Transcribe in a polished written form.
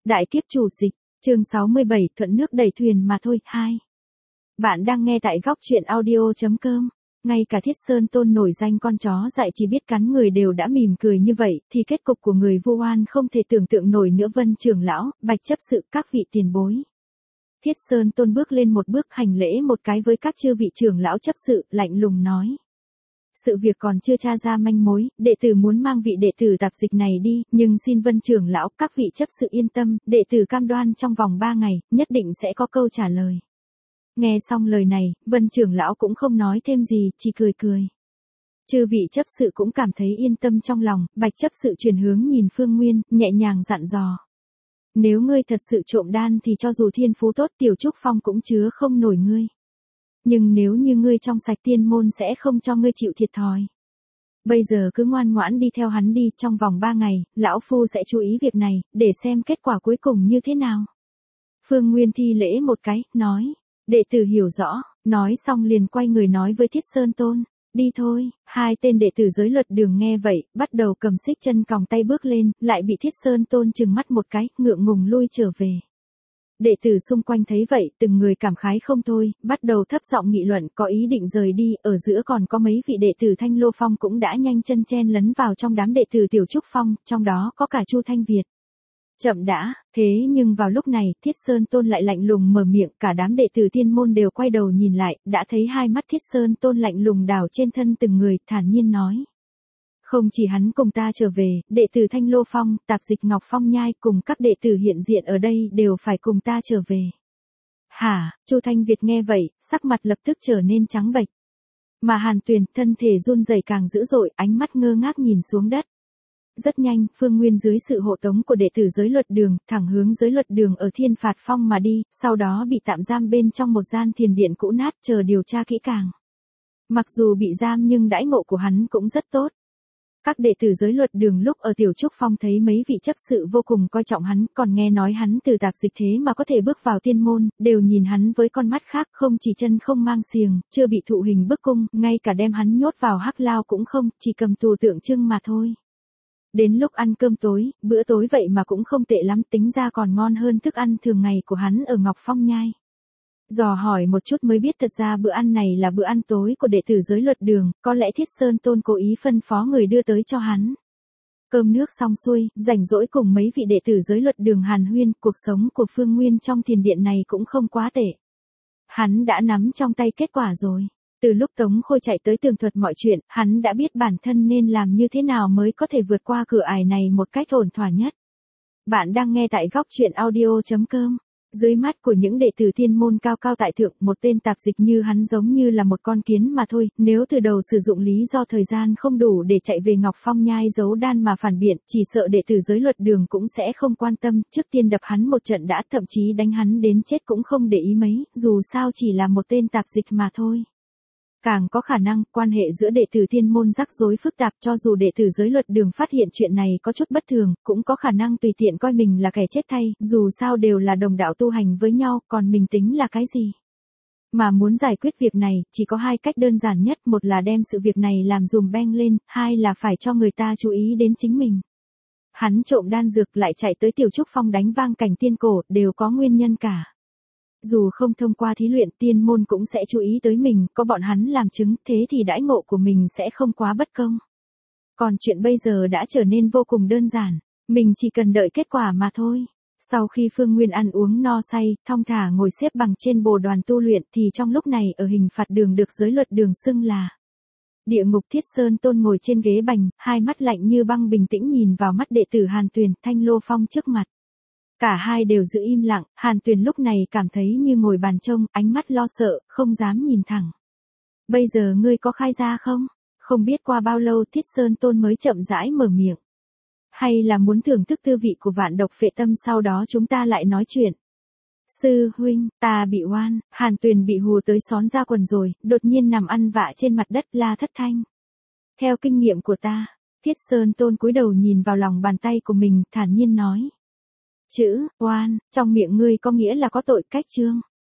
Đại kiếp chủ dịch, chương 67, thuận nước đẩy thuyền mà thôi, 2. Bạn đang nghe tại góc truyện audio.com. Ngay cả Thiết Sơn Tôn nổi danh con chó dại chỉ biết cắn người đều đã mỉm cười như vậy, thì kết cục của người vu oan không thể tưởng tượng nổi nữa. Vân trưởng lão, Bạch chấp sự, các vị tiền bối. Thiết Sơn Tôn bước lên một bước hành lễ một cái với các chư vị trưởng lão chấp sự, lạnh lùng nói. Sự việc còn chưa tra ra manh mối, đệ tử muốn mang vị đệ tử tạp dịch này đi, nhưng xin Vân trưởng lão, các vị chấp sự yên tâm, đệ tử cam đoan trong vòng 3 ngày, nhất định sẽ có câu trả lời. Nghe xong lời này, Vân trưởng lão cũng không nói thêm gì, chỉ cười cười. Chư vị chấp sự cũng cảm thấy yên tâm trong lòng, Bạch chấp sự chuyển hướng nhìn Phương Nguyên, nhẹ nhàng dặn dò. Nếu ngươi thật sự trộm đan thì cho dù thiên phú tốt Tiểu Trúc Phong cũng chứa không nổi ngươi. Nhưng nếu như ngươi trong sạch tiên môn sẽ không cho ngươi chịu thiệt thòi. Bây giờ cứ ngoan ngoãn đi theo hắn đi, trong vòng 3 ngày, lão phu sẽ chú ý việc này, để xem kết quả cuối cùng như thế nào. Phương Nguyên thi lễ một cái, nói, đệ tử hiểu rõ, nói xong liền quay người nói với Thiết Sơn Tôn, đi thôi. Hai tên đệ tử giới luật đường nghe vậy, bắt đầu cầm xích chân còng tay bước lên, lại bị Thiết Sơn Tôn trừng mắt một cái, ngượng ngùng lui trở về. Đệ tử xung quanh thấy vậy, từng người cảm khái không thôi, bắt đầu thấp giọng nghị luận, có ý định rời đi. Ở giữa còn có mấy vị đệ tử Thanh Lô Phong cũng đã nhanh chân chen lấn vào trong đám đệ tử Tiểu Trúc Phong, trong đó có cả Chu Thanh Việt. Chậm đã, thế nhưng vào lúc này, Thiết Sơn Tôn lại lạnh lùng mở miệng, cả đám đệ tử tiên môn đều quay đầu nhìn lại, đã thấy hai mắt Thiết Sơn Tôn lạnh lùng đảo trên thân từng người, thản nhiên nói. Không chỉ hắn cùng ta trở về, đệ tử Thanh Lô Phong, tạp dịch Ngọc Phong Nhai cùng các đệ tử hiện diện ở đây đều phải cùng ta trở về. Hả, Chu Thanh Việt nghe vậy, sắc mặt lập tức trở nên trắng bệch. Mà Hàn Tuyền, thân thể run rẩy càng dữ dội, ánh mắt ngơ ngác nhìn xuống đất. Rất nhanh, Phương Nguyên dưới sự hộ tống của đệ tử giới luật đường, thẳng hướng giới luật đường ở Thiên Phạt Phong mà đi, sau đó bị tạm giam bên trong một gian thiền điện cũ nát chờ điều tra kỹ càng. Mặc dù bị giam nhưng đãi ngộ của hắn cũng rất tốt. Các đệ tử giới luật đường lúc ở Tiểu Trúc Phong thấy mấy vị chấp sự vô cùng coi trọng hắn, còn nghe nói hắn từ tạp dịch thế mà có thể bước vào tiên môn, đều nhìn hắn với con mắt khác, không chỉ chân không mang xiềng, chưa bị thụ hình bức cung, ngay cả đem hắn nhốt vào hắc lao cũng không, chỉ cầm tù tượng trưng mà thôi. Đến lúc ăn cơm tối, bữa tối vậy mà cũng không tệ lắm, tính ra còn ngon hơn thức ăn thường ngày của hắn ở Ngọc Phong Nhai. Dò hỏi một chút mới biết thật ra bữa ăn này là bữa ăn tối của đệ tử giới luật đường, có lẽ Thiết Sơn Tôn cố ý phân phó người đưa tới cho hắn. Cơm nước xong xuôi, rảnh rỗi cùng mấy vị đệ tử giới luật đường hàn huyên, cuộc sống của Phương Nguyên trong thiền điện này cũng không quá tệ. Hắn đã nắm trong tay kết quả rồi. Từ lúc Tống Khôi chạy tới tường thuật mọi chuyện, hắn đã biết bản thân nên làm như thế nào mới có thể vượt qua cửa ải này một cách ổn thỏa nhất. Bạn đang nghe tại góc truyện audio.com. Dưới mắt của những đệ tử tiên môn cao cao tại thượng, một tên tạp dịch như hắn giống như là một con kiến mà thôi, nếu từ đầu sử dụng lý do thời gian không đủ để chạy về Ngọc Phong Nhai giấu đan mà phản biện, chỉ sợ đệ tử giới luật đường cũng sẽ không quan tâm, trước tiên đập hắn một trận đã, thậm chí đánh hắn đến chết cũng không để ý mấy, dù sao chỉ là một tên tạp dịch mà thôi. Càng có khả năng, quan hệ giữa đệ tử tiên môn rắc rối phức tạp, cho dù đệ tử giới luật đường phát hiện chuyện này có chút bất thường, cũng có khả năng tùy tiện coi mình là kẻ chết thay, dù sao đều là đồng đạo tu hành với nhau, còn mình tính là cái gì. Mà muốn giải quyết việc này, chỉ có hai cách đơn giản nhất, một là đem sự việc này làm dùm beng lên, hai là phải cho người ta chú ý đến chính mình. Hắn trộm đan dược lại chạy tới Tiểu Trúc Phong đánh vang cảnh tiên cổ, đều có nguyên nhân cả. Dù không thông qua thí luyện, tiên môn cũng sẽ chú ý tới mình, có bọn hắn làm chứng, thế thì đãi ngộ của mình sẽ không quá bất công. Còn chuyện bây giờ đã trở nên vô cùng đơn giản, mình chỉ cần đợi kết quả mà thôi. Sau khi Phương Nguyên ăn uống no say, thong thả ngồi xếp bằng trên bồ đoàn tu luyện thì trong lúc này ở Hình Phạt Đường được giới luật đường xưng là Địa Ngục, Thiết Sơn Tôn ngồi trên ghế bành, hai mắt lạnh như băng bình tĩnh nhìn vào mắt đệ tử Hàn Tuyền, Thanh Lô Phong trước mặt. Cả hai đều giữ im lặng, Hàn Tuyền lúc này cảm thấy như ngồi bàn trông, ánh mắt lo sợ, không dám nhìn thẳng. Bây giờ ngươi có khai ra không? Không biết qua bao lâu Thiết Sơn Tôn mới chậm rãi mở miệng. Hay là muốn thưởng thức tư vị của vạn độc phệ tâm sau đó chúng ta lại nói chuyện. Sư huynh, ta bị oan, Hàn Tuyền bị hù tới xón ra quần rồi, đột nhiên nằm ăn vạ trên mặt đất la thất thanh. Theo kinh nghiệm của ta, Thiết Sơn Tôn cúi đầu nhìn vào lòng bàn tay của mình, thản nhiên nói. Chữ, oan, trong miệng ngươi có nghĩa là có tội, cách chương.